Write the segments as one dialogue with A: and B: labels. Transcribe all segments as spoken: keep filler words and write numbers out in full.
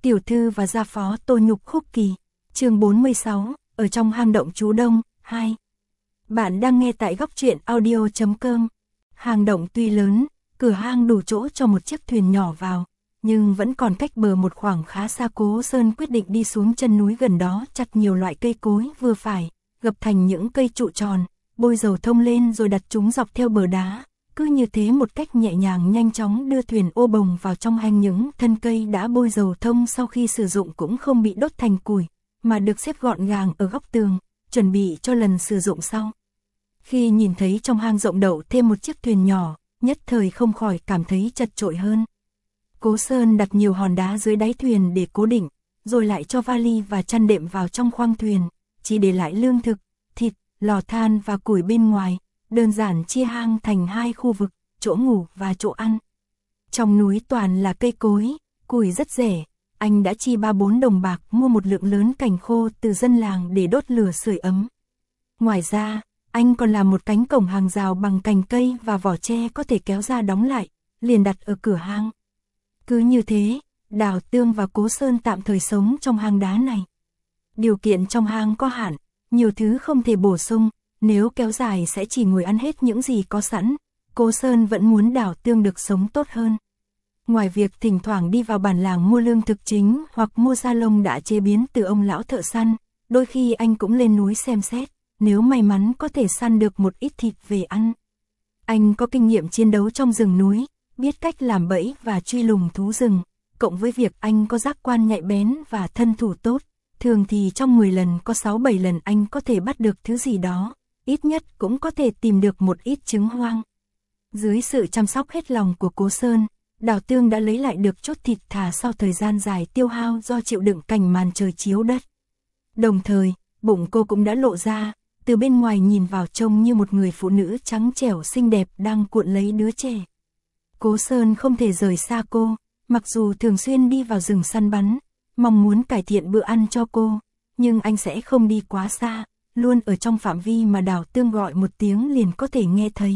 A: Tiểu thư và gia phó Tô Nhục Khúc Kỳ. Chương bốn mươi sáu, ở trong hang động Chú Đông, hai. Bạn đang nghe tại góc truyện audio chấm com. Hang động tuy lớn, cửa hang đủ chỗ cho một chiếc thuyền nhỏ vào, nhưng vẫn còn cách bờ một khoảng khá xa. Cố Sơn quyết định đi xuống chân núi gần đó chặt nhiều loại cây cối vừa phải, gập thành những cây trụ tròn, bôi dầu thông lên rồi đặt chúng dọc theo bờ đá. Cứ như thế một cách nhẹ nhàng nhanh chóng đưa thuyền ô bồng vào trong hang. Những thân cây đã bôi dầu thông sau khi sử dụng cũng không bị đốt thành củi, mà được xếp gọn gàng ở góc tường, chuẩn bị cho lần sử dụng sau. Khi nhìn thấy trong hang rộng đậu thêm một chiếc thuyền nhỏ, nhất thời không khỏi cảm thấy chật chội hơn. Cố Sơn đặt nhiều hòn đá dưới đáy thuyền để cố định, rồi lại cho vali và chăn đệm vào trong khoang thuyền, chỉ để lại lương thực, thịt, lò than và củi bên ngoài. Đơn giản chia hang thành hai khu vực, chỗ ngủ và chỗ ăn. Trong núi toàn là cây cối, củi rất rẻ, anh đã chi ba bốn đồng bạc mua một lượng lớn cành khô từ dân làng để đốt lửa sưởi ấm. Ngoài ra, anh còn làm một cánh cổng hàng rào bằng cành cây và vỏ tre có thể kéo ra đóng lại, liền đặt ở cửa hang. Cứ như thế, Đào Tương và Cố Sơn tạm thời sống trong hang đá này. Điều kiện trong hang có hạn, nhiều thứ không thể bổ sung. Nếu kéo dài sẽ chỉ ngồi ăn hết những gì có sẵn. Cố Sơn vẫn muốn Đào Tương được sống tốt hơn. Ngoài việc thỉnh thoảng đi vào bản làng mua lương thực chính hoặc mua da lông đã chế biến từ ông lão thợ săn, đôi khi anh cũng lên núi xem xét, nếu may mắn có thể săn được một ít thịt về ăn. Anh có kinh nghiệm chiến đấu trong rừng núi, biết cách làm bẫy và truy lùng thú rừng, cộng với việc anh có giác quan nhạy bén và thân thủ tốt, thường thì trong mười lần có sáu bảy lần anh có thể bắt được thứ gì đó. Ít nhất cũng có thể tìm được một ít trứng hoang. Dưới sự chăm sóc hết lòng của Cố Sơn, Đào Tương đã lấy lại được chút thịt thà sau thời gian dài tiêu hao do chịu đựng cảnh màn trời chiếu đất. Đồng thời, bụng cô cũng đã lộ ra, từ bên ngoài nhìn vào trông như một người phụ nữ trắng trẻo xinh đẹp đang cuộn lấy đứa trẻ. Cố Sơn không thể rời xa cô, mặc dù thường xuyên đi vào rừng săn bắn, mong muốn cải thiện bữa ăn cho cô, nhưng anh sẽ không đi quá xa. Luôn ở trong phạm vi mà Đào Tương gọi một tiếng liền có thể nghe thấy.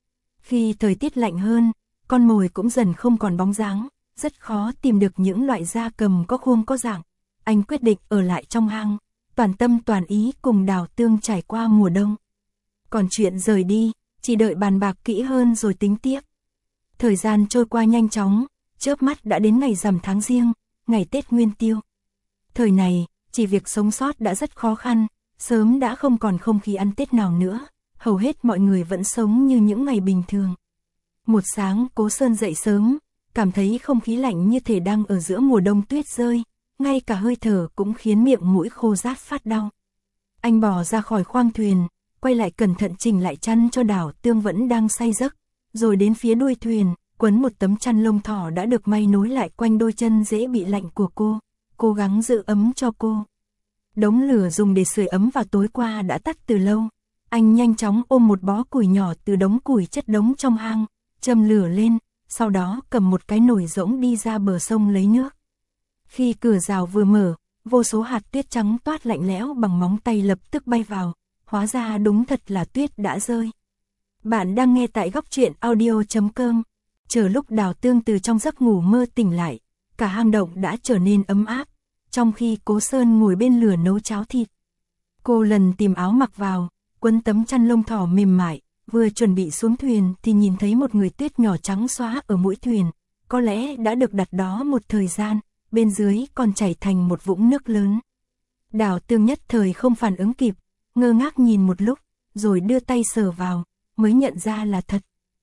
A: Khi thời tiết lạnh hơn, con mồi cũng dần không còn bóng dáng, rất khó tìm được những loại gia cầm có khuôn có dạng. Anh quyết định ở lại trong hang, toàn tâm toàn ý cùng Đào Tương trải qua mùa đông. Còn chuyện rời đi, chỉ đợi bàn bạc kỹ hơn rồi tính tiếp. Thời gian trôi qua nhanh chóng, chớp mắt đã đến ngày rằm tháng Giêng, ngày Tết Nguyên Tiêu. Thời này, chỉ việc sống sót đã rất khó khăn. Sớm đã không còn không khí ăn Tết nào nữa, hầu hết mọi người vẫn sống như những ngày bình thường. Một sáng Cố Sơn dậy sớm, cảm thấy không khí lạnh như thể đang ở giữa mùa đông tuyết rơi, ngay cả hơi thở cũng khiến miệng mũi khô rát phát đau. Anh bò ra khỏi khoang thuyền, quay lại cẩn thận chỉnh lại chăn cho Đào Tương vẫn đang say giấc, rồi đến phía đuôi thuyền, quấn một tấm chăn lông thỏ đã được may nối lại quanh đôi chân dễ bị lạnh của cô, cố gắng giữ ấm cho cô. Đống lửa dùng để sưởi ấm vào tối qua đã tắt từ lâu. Anh nhanh chóng ôm một bó củi nhỏ từ đống củi chất đống trong hang, châm lửa lên, sau đó cầm một cái nồi rỗng đi ra bờ sông lấy nước. Khi cửa rào vừa mở, vô số hạt tuyết trắng toát lạnh lẽo bằng móng tay lập tức bay vào, hóa ra đúng thật là tuyết đã rơi. Bạn đang nghe tại góc truyện audio chấm com. Chờ lúc Đào Tương từ trong giấc ngủ mơ tỉnh lại, cả hang động đã trở nên ấm áp. Trong khi Cố Sơn ngồi bên lửa nấu cháo thịt, cô lần tìm áo mặc vào, quấn tấm chăn lông thỏ mềm mại, vừa chuẩn bị xuống thuyền thì nhìn thấy một người tuyết nhỏ trắng xóa ở mũi thuyền, có lẽ đã được đặt đó một thời gian, bên dưới còn chảy thành một vũng nước lớn. Đào Tương nhất thời không phản ứng kịp, ngơ ngác nhìn một lúc, rồi đưa tay sờ vào, mới nhận ra là thật.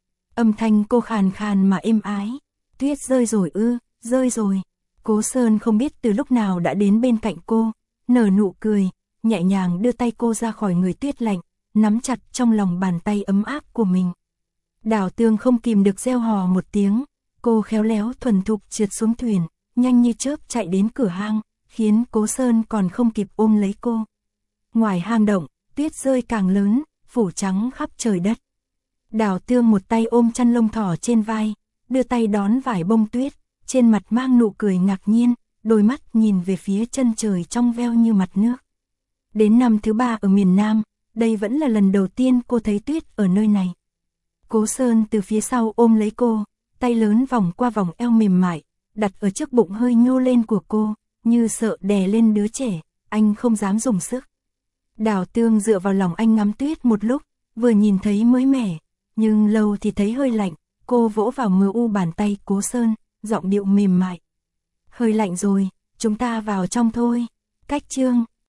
A: Âm thanh cô khàn khàn mà êm ái, tuyết rơi rồi ư, rơi rồi. Cố Sơn không biết từ lúc nào đã đến bên cạnh cô, nở nụ cười, nhẹ nhàng đưa tay cô ra khỏi người tuyết lạnh, nắm chặt trong lòng bàn tay ấm áp của mình. Đào Tương không kìm được reo hò một tiếng, cô khéo léo thuần thục trượt xuống thuyền, nhanh như chớp chạy đến cửa hang, khiến Cố Sơn còn không kịp ôm lấy cô. Ngoài hang động, tuyết rơi càng lớn, phủ trắng khắp trời đất. Đào Tương một tay ôm chăn lông thỏ trên vai, đưa tay đón vải bông tuyết, trên mặt mang nụ cười ngạc nhiên, đôi mắt nhìn về phía chân trời trong veo như mặt nước. Đến năm thứ ba ở miền Nam, đây vẫn là lần đầu tiên cô thấy tuyết ở nơi này. Cố Sơn từ phía sau ôm lấy cô, tay lớn vòng qua vòng eo mềm mại, đặt ở trước bụng hơi nhô lên của cô, như sợ đè lên đứa trẻ, anh không dám dùng sức. Đào Tương dựa vào lòng anh ngắm tuyết một lúc, vừa nhìn thấy mới mẻ, nhưng lâu thì thấy hơi lạnh, cô vỗ vào mờ u bàn tay Cố Sơn, giọng điệu mềm mại. Hơi lạnh rồi, chúng ta vào trong thôi. Cách chương